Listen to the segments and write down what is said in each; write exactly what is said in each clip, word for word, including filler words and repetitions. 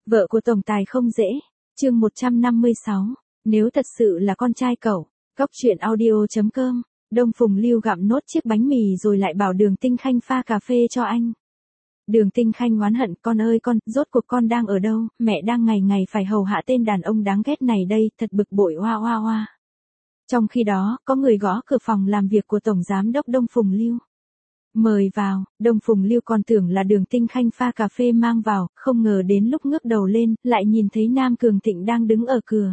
Vợ của tổng tài không dễ. Chương một trăm năm mươi sáu. Nếu thật sự là con trai cậu. Góc truyện audio chấm com. Đông Phùng Lưu gặm nốt chiếc bánh mì rồi lại bảo Đường Tinh Khanh pha cà phê cho anh. Đường Tinh Khanh oán hận, con ơi con, rốt cuộc con đang ở đâu, mẹ đang ngày ngày phải hầu hạ tên đàn ông đáng ghét này đây, thật bực bội hoa hoa hoa. Trong khi đó, có người gõ cửa phòng làm việc của Tổng Giám đốc Đông Phùng Lưu. Mời vào. Đông Phùng Lưu còn tưởng là Đường Tinh Khanh pha cà phê mang vào, không ngờ đến lúc ngước đầu lên, lại nhìn thấy Nam Cường Thịnh đang đứng ở cửa.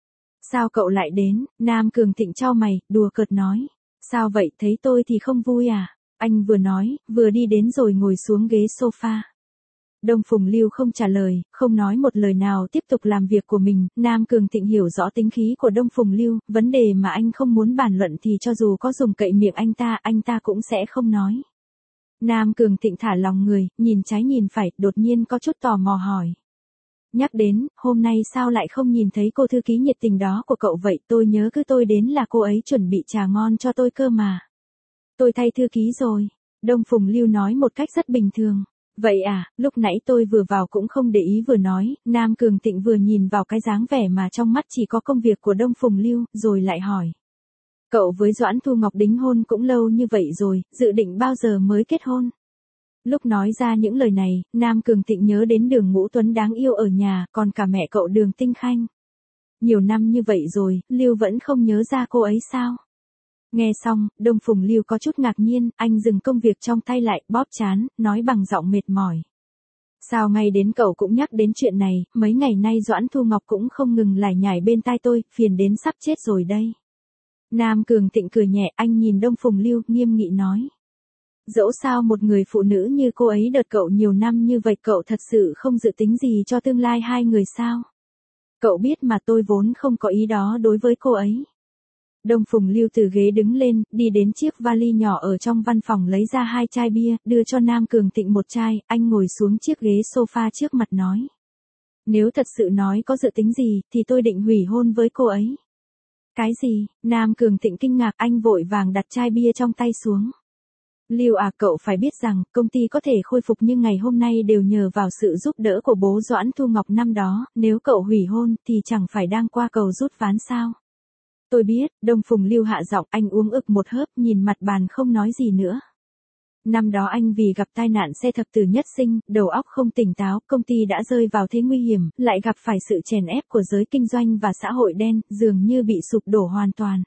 Sao cậu lại đến? Nam Cường Thịnh chau mày, đùa cợt nói. Sao vậy, thấy tôi thì không vui à? Anh vừa nói, vừa đi đến rồi ngồi xuống ghế sofa. Đông Phùng Lưu không trả lời, không nói một lời nào, tiếp tục làm việc của mình. Nam Cường Thịnh hiểu rõ tính khí của Đông Phùng Lưu, vấn đề mà anh không muốn bàn luận thì cho dù có dùng cậy miệng anh ta, anh ta cũng sẽ không nói. Nam Cường Thịnh thả lòng người, nhìn trái nhìn phải, đột nhiên có chút tò mò hỏi. Nhắc đến, hôm nay sao lại không nhìn thấy cô thư ký nhiệt tình đó của cậu vậy, tôi nhớ cứ tôi đến là cô ấy chuẩn bị trà ngon cho tôi cơ mà. Tôi thay thư ký rồi. Đông Phùng Lưu nói một cách rất bình thường. Vậy à, lúc nãy tôi vừa vào cũng không để ý vừa nói, Nam Cường Thịnh vừa nhìn vào cái dáng vẻ mà trong mắt chỉ có công việc của Đông Phùng Lưu, rồi lại hỏi. Cậu với Doãn Thu Ngọc đính hôn cũng lâu như vậy rồi, dự định bao giờ mới kết hôn? Lúc nói ra những lời này, Nam Cường Thịnh nhớ đến Đường Ngũ Tuấn đáng yêu ở nhà, còn cả mẹ cậu Đường Tinh Khanh. Nhiều năm như vậy rồi, Lưu vẫn không nhớ ra cô ấy sao? Nghe xong, Đông Phùng Lưu có chút ngạc nhiên, anh dừng công việc trong tay lại, bóp trán, nói bằng giọng mệt mỏi. Sao ngay đến cậu cũng nhắc đến chuyện này, mấy ngày nay Doãn Thu Ngọc cũng không ngừng lải nhải bên tai tôi, phiền đến sắp chết rồi đây. Nam Cường Thịnh cười nhẹ, anh nhìn Đông Phùng Lưu, nghiêm nghị nói. Dẫu sao một người phụ nữ như cô ấy đợt cậu nhiều năm như vậy, cậu thật sự không dự tính gì cho tương lai hai người sao? Cậu biết mà, tôi vốn không có ý đó đối với cô ấy. Đông Phùng Lưu từ ghế đứng lên, đi đến chiếc vali nhỏ ở trong văn phòng lấy ra hai chai bia, đưa cho Nam Cường Thịnh một chai, anh ngồi xuống chiếc ghế sofa trước mặt nói. Nếu thật sự nói có dự tính gì, thì tôi định hủy hôn với cô ấy. Cái gì? Nam Cường Thịnh kinh ngạc, anh vội vàng đặt chai bia trong tay xuống. Lưu à, cậu phải biết rằng, công ty có thể khôi phục như ngày hôm nay đều nhờ vào sự giúp đỡ của bố Doãn Thu Ngọc năm đó, nếu cậu hủy hôn, thì chẳng phải đang qua cầu rút ván sao? Tôi biết. Đông Phùng Lưu hạ giọng, anh uống ực một hớp, nhìn mặt bàn không nói gì nữa. Năm đó anh vì gặp tai nạn xe thập tử nhất sinh, đầu óc không tỉnh táo, công ty đã rơi vào thế nguy hiểm, lại gặp phải sự chèn ép của giới kinh doanh và xã hội đen, dường như bị sụp đổ hoàn toàn.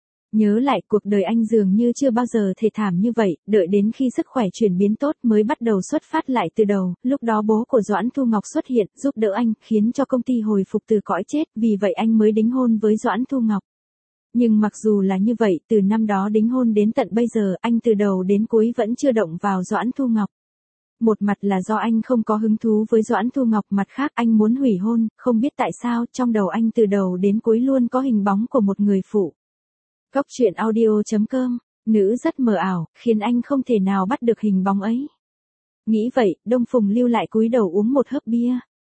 Nhớ lại cuộc đời anh dường như chưa bao giờ thê thảm như vậy, đợi đến khi sức khỏe chuyển biến tốt mới bắt đầu xuất phát lại từ đầu, lúc đó bố của Doãn Thu Ngọc xuất hiện, giúp đỡ anh, khiến cho công ty hồi phục từ cõi chết, vì vậy anh mới đính hôn với Doãn Thu Ngọc. Nhưng mặc dù là như vậy, từ năm đó đính hôn đến tận bây giờ, anh từ đầu đến cuối vẫn chưa động vào Doãn Thu Ngọc. Một mặt là do anh không có hứng thú với Doãn Thu Ngọc, mặt khác anh muốn hủy hôn, không biết tại sao, trong đầu anh từ đầu đến cuối luôn có hình bóng của một người phụ. Góc truyện audio chấm com, nữ rất mờ ảo, khiến anh không thể nào bắt được hình bóng ấy. Nghĩ vậy, Đông Phùng Lưu lại cúi đầu uống một hớp bia.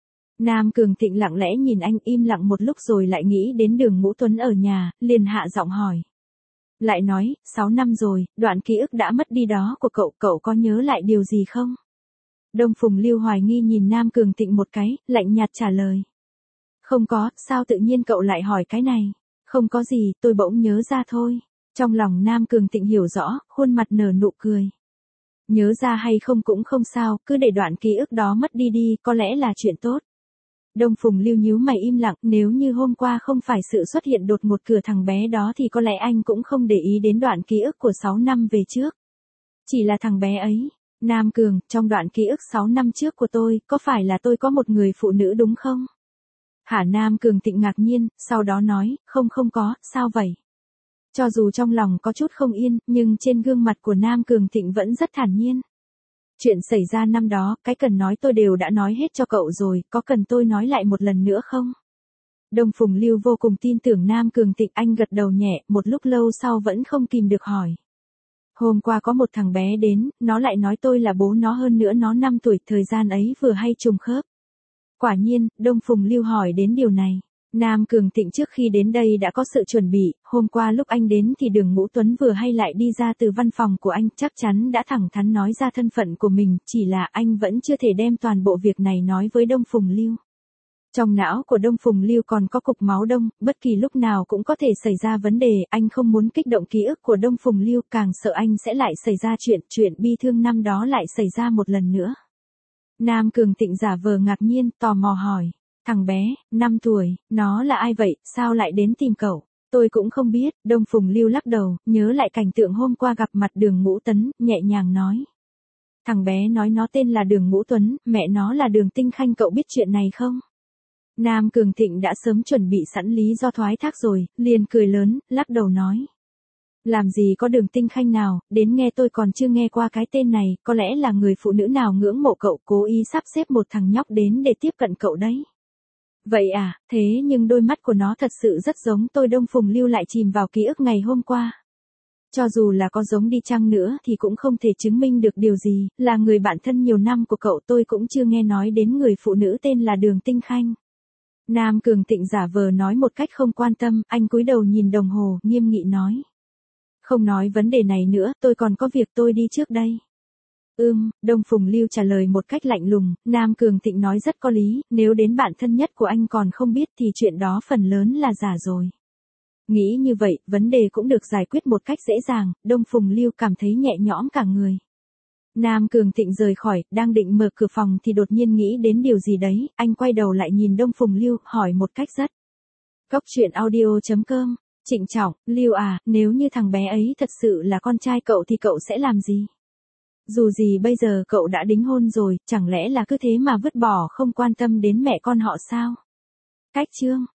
Nam Cường Thịnh lặng lẽ nhìn anh, im lặng một lúc rồi lại nghĩ đến Đường Ngũ Tuấn ở nhà, liền hạ giọng hỏi. Lại nói, sáu năm rồi, đoạn ký ức đã mất đi đó của cậu, cậu có nhớ lại điều gì không? Đông Phùng Lưu hoài nghi nhìn Nam Cường Thịnh một cái, lạnh nhạt trả lời. Không có, sao tự nhiên cậu lại hỏi cái này? Không có gì, tôi bỗng nhớ ra thôi. Trong lòng Nam Cường Thịnh hiểu rõ, khuôn mặt nở nụ cười. Nhớ ra hay không cũng không sao, cứ để đoạn ký ức đó mất đi đi, có lẽ là chuyện tốt. Đông Phùng Lưu nhíu mày im lặng, nếu như hôm qua không phải sự xuất hiện đột ngột cửa thằng bé đó thì có lẽ anh cũng không để ý đến đoạn ký ức của sáu năm về trước. Chỉ là thằng bé ấy. Nam Cường, trong đoạn ký ức sáu năm trước của tôi, có phải là tôi có một người phụ nữ đúng không? Hả? Nam Cường Thịnh ngạc nhiên, sau đó nói, không không có, sao vậy? Cho dù trong lòng có chút không yên, nhưng trên gương mặt của Nam Cường Thịnh vẫn rất thản nhiên. Chuyện xảy ra năm đó, cái cần nói tôi đều đã nói hết cho cậu rồi, có cần tôi nói lại một lần nữa không? Đông Phùng Lưu vô cùng tin tưởng Nam Cường Thịnh, anh gật đầu nhẹ, một lúc lâu sau vẫn không kìm được hỏi. Hôm qua có một thằng bé đến, nó lại nói tôi là bố nó, hơn nữa nó năm tuổi, thời gian ấy vừa hay trùng khớp. Quả nhiên, Đông Phùng Lưu hỏi đến điều này. Nam Cường Thịnh trước khi đến đây đã có sự chuẩn bị, hôm qua lúc anh đến thì Đường Ngũ Tuấn vừa hay lại đi ra từ văn phòng của anh, chắc chắn đã thẳng thắn nói ra thân phận của mình, chỉ là anh vẫn chưa thể đem toàn bộ việc này nói với Đông Phùng Lưu. Trong não của Đông Phùng Lưu còn có cục máu đông, bất kỳ lúc nào cũng có thể xảy ra vấn đề, anh không muốn kích động ký ức của Đông Phùng Lưu, càng sợ anh sẽ lại xảy ra chuyện, chuyện bi thương năm đó lại xảy ra một lần nữa. Nam Cường Tịnh giả vờ ngạc nhiên, tò mò hỏi, thằng bé, năm tuổi, nó là ai vậy, sao lại đến tìm cậu? Tôi cũng không biết, Đông Phùng Lưu lắc đầu, nhớ lại cảnh tượng hôm qua gặp mặt Đường Ngũ Tấn, nhẹ nhàng nói. Thằng bé nói nó tên là Đường Ngũ Tuấn, mẹ nó là Đường Tinh Khanh, cậu biết chuyện này không? Nam Cường Thịnh đã sớm chuẩn bị sẵn lý do thoái thác rồi, liền cười lớn, lắc đầu nói. Làm gì có Đường Tinh Khanh nào, đến nghe tôi còn chưa nghe qua cái tên này, có lẽ là người phụ nữ nào ngưỡng mộ cậu cố ý sắp xếp một thằng nhóc đến để tiếp cận cậu đấy. Vậy à, thế nhưng đôi mắt của nó thật sự rất giống tôi. Đông Phùng Lưu lại chìm vào ký ức ngày hôm qua. Cho dù là có giống đi chăng nữa thì cũng không thể chứng minh được điều gì, là người bạn thân nhiều năm của cậu tôi cũng chưa nghe nói đến người phụ nữ tên là Đường Tinh Khanh. Nam Cường Tịnh giả vờ nói một cách không quan tâm, anh cúi đầu nhìn đồng hồ, nghiêm nghị nói. Không nói vấn đề này nữa, tôi còn có việc, tôi đi trước đây. Ừm, Đông Phùng Lưu trả lời một cách lạnh lùng, Nam Cường Thịnh nói rất có lý, nếu đến bạn thân nhất của anh còn không biết thì chuyện đó phần lớn là giả rồi. Nghĩ như vậy, vấn đề cũng được giải quyết một cách dễ dàng, Đông Phùng Lưu cảm thấy nhẹ nhõm cả người. Nam Cường Thịnh rời khỏi, đang định mở cửa phòng thì đột nhiên nghĩ đến điều gì đấy, anh quay đầu lại nhìn Đông Phùng Lưu, hỏi một cách rất. Góc truyện audio chấm com, trịnh trọng, Lưu à, nếu như thằng bé ấy thật sự là con trai cậu thì cậu sẽ làm gì? Dù gì bây giờ cậu đã đính hôn rồi, chẳng lẽ là cứ thế mà vứt bỏ không quan tâm đến mẹ con họ sao? Cách chương